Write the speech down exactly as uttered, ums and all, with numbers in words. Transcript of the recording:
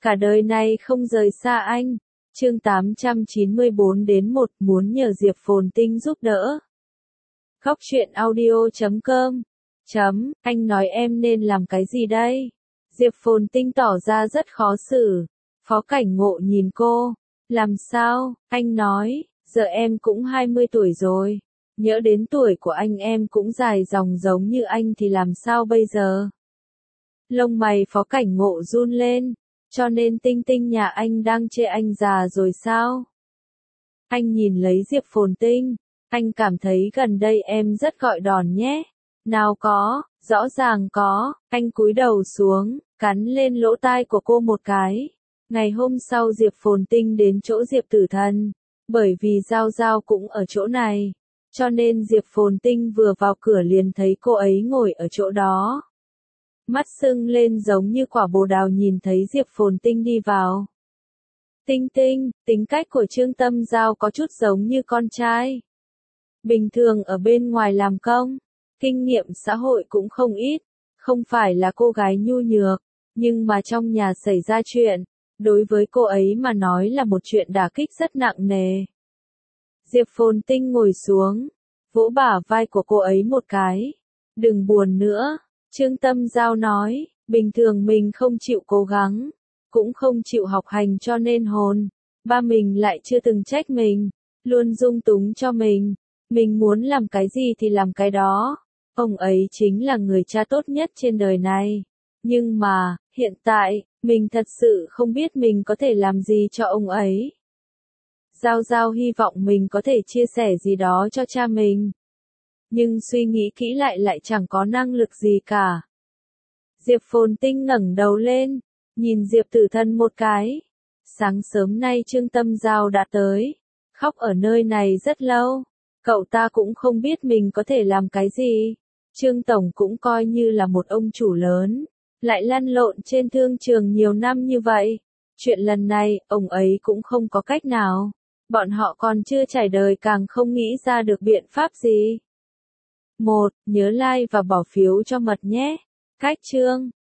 cả đời này không rời xa anh. Chương tám trăm chín mươi bốn đến một muốn nhờ Diệp Phồn Tinh giúp đỡ. Góc truyện audio chấm com chấm, anh nói em nên làm cái gì đây? Diệp Phồn Tinh tỏ ra rất khó xử. Phó Cảnh Ngộ nhìn cô. Làm sao? Anh nói, giờ em cũng hai mươi tuổi rồi. Nhớ đến tuổi của anh em cũng dài dòng giống như anh thì làm sao bây giờ? Lông mày Phó Cảnh Ngộ run lên. Cho nên Tinh Tinh nhà anh đang chê anh già rồi sao? Anh nhìn lấy Diệp Phồn Tinh. Anh cảm thấy gần đây em rất gọi đòn nhé. Nào có, rõ ràng có. Anh cúi đầu xuống, cắn lên lỗ tai của cô một cái. Ngày hôm sau Diệp Phồn Tinh đến chỗ Diệp Tử Thần. Bởi vì Giao Giao cũng ở chỗ này. Cho nên Diệp Phồn Tinh vừa vào cửa liền thấy cô ấy ngồi ở chỗ đó. Mắt sưng lên giống như quả bồ đào nhìn thấy Diệp Phồn Tinh đi vào. Tinh Tinh, tính cách của Trương Tâm Giao có chút giống như con trai. Bình thường ở bên ngoài làm công, kinh nghiệm xã hội cũng không ít, không phải là cô gái nhu nhược, nhưng mà trong nhà xảy ra chuyện, đối với cô ấy mà nói là một chuyện đả kích rất nặng nề. Diệp Phồn Tinh ngồi xuống, vỗ bả vai của cô ấy một cái. Đừng buồn nữa, Trương Tâm Giao nói, bình thường mình không chịu cố gắng, cũng không chịu học hành cho nên hồn. Ba mình lại chưa từng trách mình, luôn dung túng cho mình. Mình muốn làm cái gì thì làm cái đó. Ông ấy chính là người cha tốt nhất trên đời này. Nhưng mà, hiện tại, mình thật sự không biết mình có thể làm gì cho ông ấy. Giao Giao hy vọng mình có thể chia sẻ gì đó cho cha mình. Nhưng suy nghĩ kỹ lại lại chẳng có năng lực gì cả. Diệp Phồn Tinh ngẩng đầu lên, nhìn Diệp Tử Thần một cái. Sáng sớm nay Trương Tâm Giao đã tới, khóc ở nơi này rất lâu. Cậu ta cũng không biết mình có thể làm cái gì. Trương Tổng cũng coi như là một ông chủ lớn, lại lăn lộn trên thương trường nhiều năm như vậy. Chuyện lần này, ông ấy cũng không có cách nào. Bọn họ còn chưa trải đời càng không nghĩ ra được biện pháp gì. Một, nhớ like và bỏ phiếu cho Mật nhé. Cách chương.